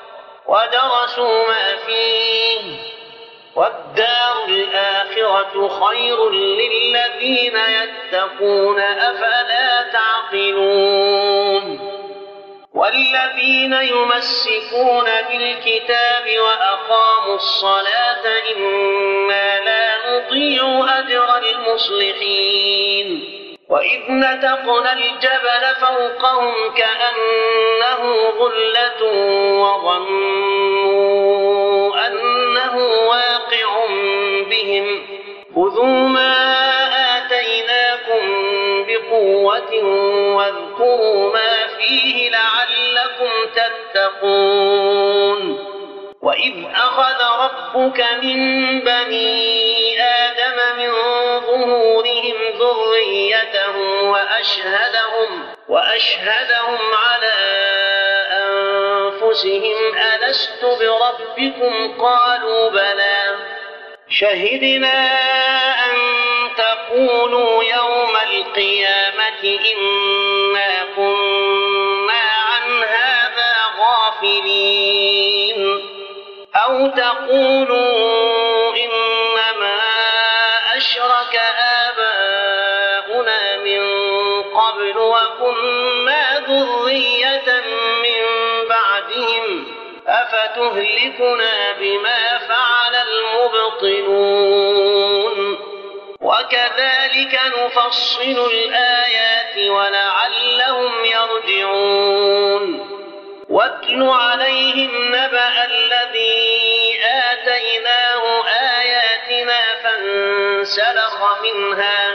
ودرسوا ما فيه والدار الآخرة خير للذين يتقون أفلا تعقلون والذين يمسكون بالكتاب وأقاموا الصلاة إنا لا نضيع أجر المصلحين وإذ نتقنا الجبل فوقهم كأنه ظلة وظنوا أنه واقع بهم خذوا ما آتيناكم بقوة واذكروا ما فيه لعلكم تتقون وإذ أخذ ربك من بني آدم من ظهورهم ذريتهم وأشهدهم, وأشهدهم على أنفسهم ألست بربكم قالوا بلى شهدنا أن تقولوا يوم القيامة إنا كنا عن هذا غافلين أو تقولوا إنما أشرك آباؤنا من قبل وكنا ذرية من بعدهم أفتهلكنا بما فعل المبطلون وكذلك نفصل الآيات ولعلهم يرجعون واتل عليهم نبأ الذي آتيناه آياتنا فانسلخ منها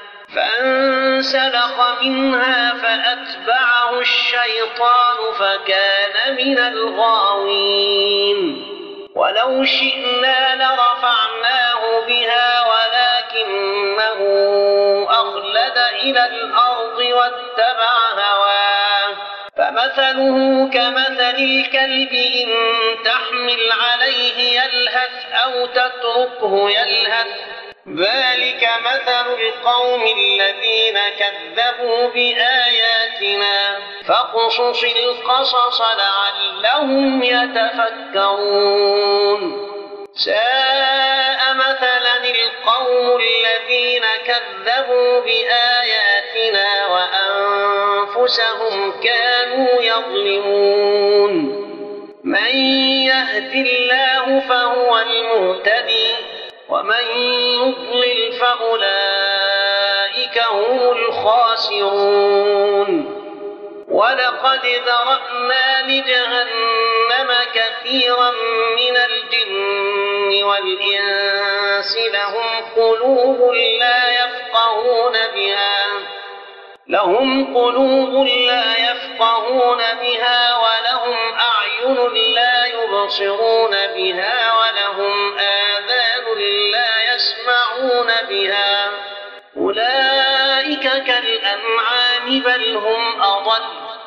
فانسلخ منها فأتبعه الشيطان فكان من الغاوين ولو شئنا لرفعناه بها ولكنه أخلد إلى الأرض واتبع هواه فمثله كمثل الكلب إن تحمل عليه يلهث أو تتركه يلهث ذلك مثل القوم الذين كذبوا بآياتنا فاقصص القصص لعلهم يتفكرون ساء مثلا القوم القوم الذين كذبوا بآياتنا وأنفسهم كانوا يظلمون من يهد الله فهو المهتدي ومن يضلل فأولئك هم الخاسرون ولقد ذرأنا لجهنم كثيرا من الجن والإنس لهم قلوب لا يفقهون بها لهم قلوب لا يفقهون بها ولهم أعين لا يبصرون بها ولهم آذان لا يسمعون بها أولئك كالأنعام بل هم أضل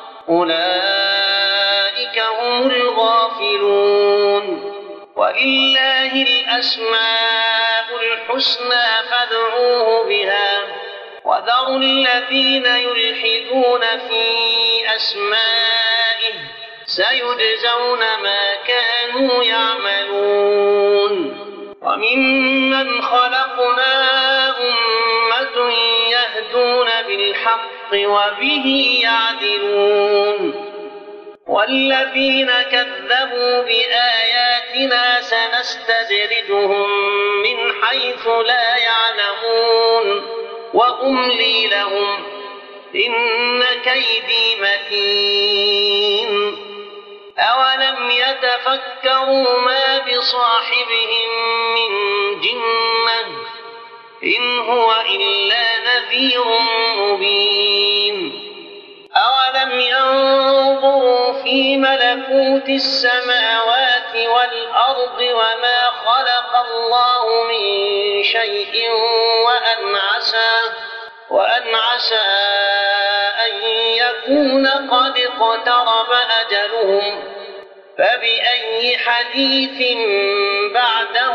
أولئك هم الغافلون ولله الأسماء الحسنى فادعوه بها وذروا الذين يلحدون في أسمائه سيجزون ما كانوا يعملون وممن خلقنا أمة يهدون بالحق وبه يعدلون والذين كذبوا بآياتنا سنستدرجهم من حيث لا يعلمون وأملي لهم إن كيدي متين أولم يتفكروا ما بصاحبهم من جنة إن هو إلا نذير مبين أولم ينظروا في ملكوت السماوات والأرض وما خلق الله من شيء وأن عسى وأن عسى أن يكون قد اقترب أجلهم فبأي حديث بعده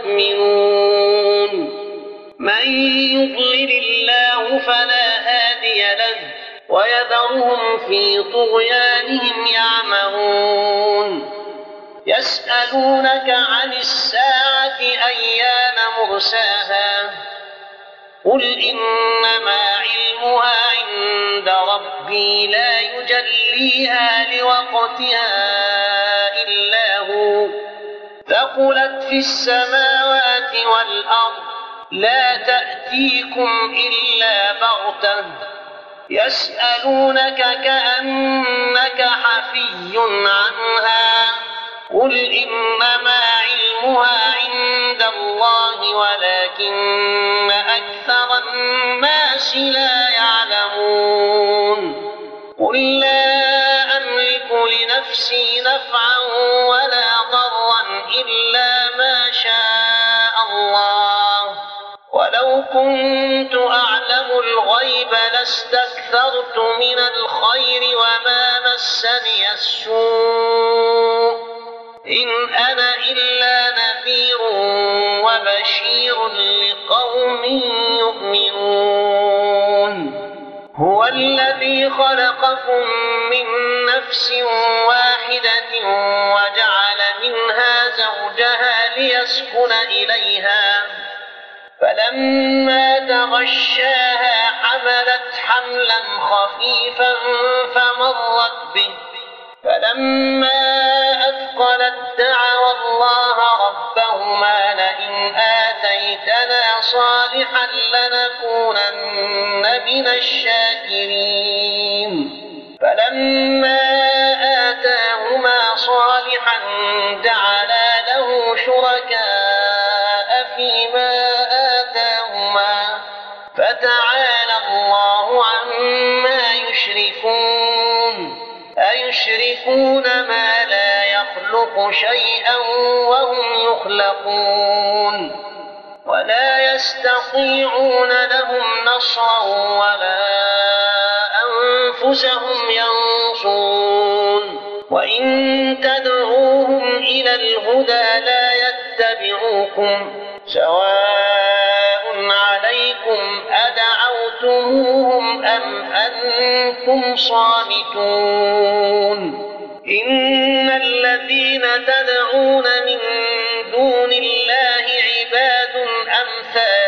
يؤمنون من يضلل الله فلا هادي له ويذرهم في طغيانهم يعمهون يسألونك عن الساعة أيان مرساها قل إنما علمها عند ربي لا يجليها لوقتها إلا هو ثقلت في السماوات والأرض لا تأتيكم إلا بغتة يسألونك كأنك حفي عنها قل إنما علمها عند الله ولكن أكثر الناس لا يعلمون قل لا أملك لنفسي نفعا ولا ضرا إلا ما شاء الله ولو كنت أعلم الغيب لاستكثرت من الخير وما مسني السوء إن أنا إلا نذير وبشير لقوم يؤمنون هو الذي خلقكم من نفس واحدة وجعل منها زوجها ليسكن إليها فلما تغشاها حملت حملا خفيفا فمرت به فلما أثقلت دعوا الله ربهما لئن آتيتنا صالحا لنكونن من الشاكرين فلما آتاهما صالحا جعلا له شركاء فيما آتاهما فتعالى الله عما يشركون أيشركون ما لا يخلق شيئا وهم يخلقون ولا يستطيعون لهم نصرا ولا أنفسهم ينصرون وإن تدعوهم إلى الهدى لا يتبعوكم سواء عليكم أدعوتموهم أم أنتم صامتون إن الذين تدعون من دون الله عباد أمثال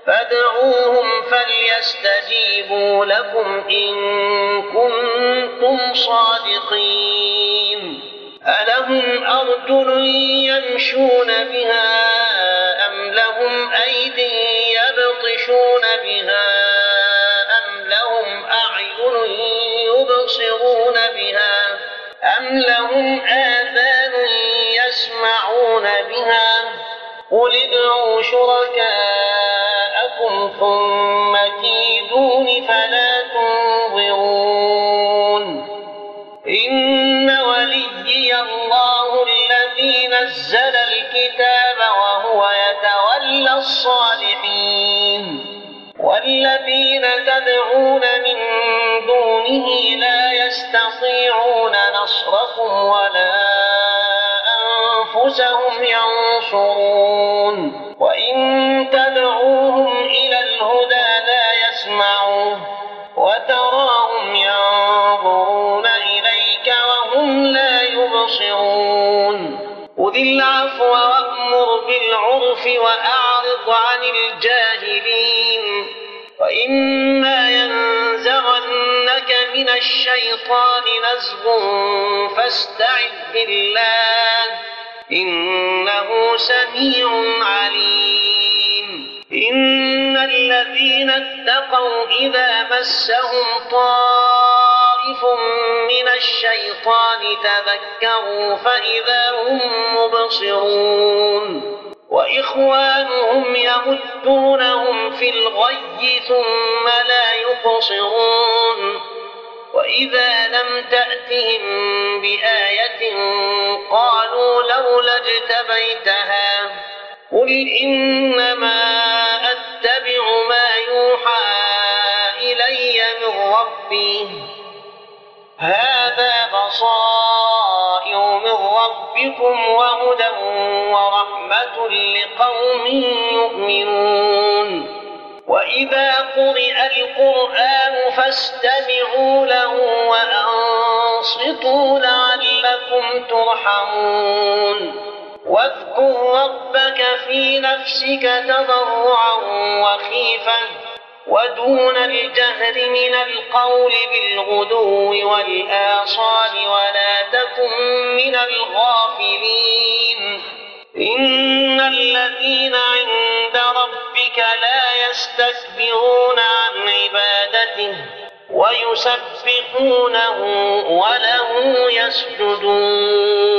فادعوهم فليستجيبوا لكم إن كنتم صادقين ألهم أرجل يمشون بها أم لهم أيد يبطشون بها أم لهم أعين يبصرون بها أم لهم آذان يسمعون بها قل ادعوا شركاءكم ثم كيدون فلا تنظرون إن وليي الله الذي نزل الكتاب وهو يتولى الصالحين والذين تدعون من دونه لا يستطيعون نصركم ولا أنفسهم ينصرون وإن تدعوهم إلى الهدى لا يسمعوا وتراهم ينظرون إليك وهم لا يبصرون خذ العفو وأمر بالعرف وأعرض عن الجاهلين وإما ينزغنك من الشيطان نزغ فاستعذ بالله إنه سميع عليم إن الذين اتقوا إذا مسهم طائف من الشيطان تذكروا فإذا هم مبصرون وإخوانهم يمدونهم في الغي ثم لا يقصرون وإذا لم تأتهم بآية قالوا لولا اجتبيتها قل إنما أتبع ما يوحى إلي من ربي هذا بصائر من ربكم وهدى ورحمة لقوم يؤمنون وإذا قرئ القرآن فاستمعوا له وأنصتوا لعلكم ترحمون واذكر ربك في نفسك تضرعا وخيفة ودون الجهر من القول بالغدو والآصال ولا تكن من الغافلين إن الذين عند ربك لا يستكبرون عن عبادته ويسبحونه وله يسجدون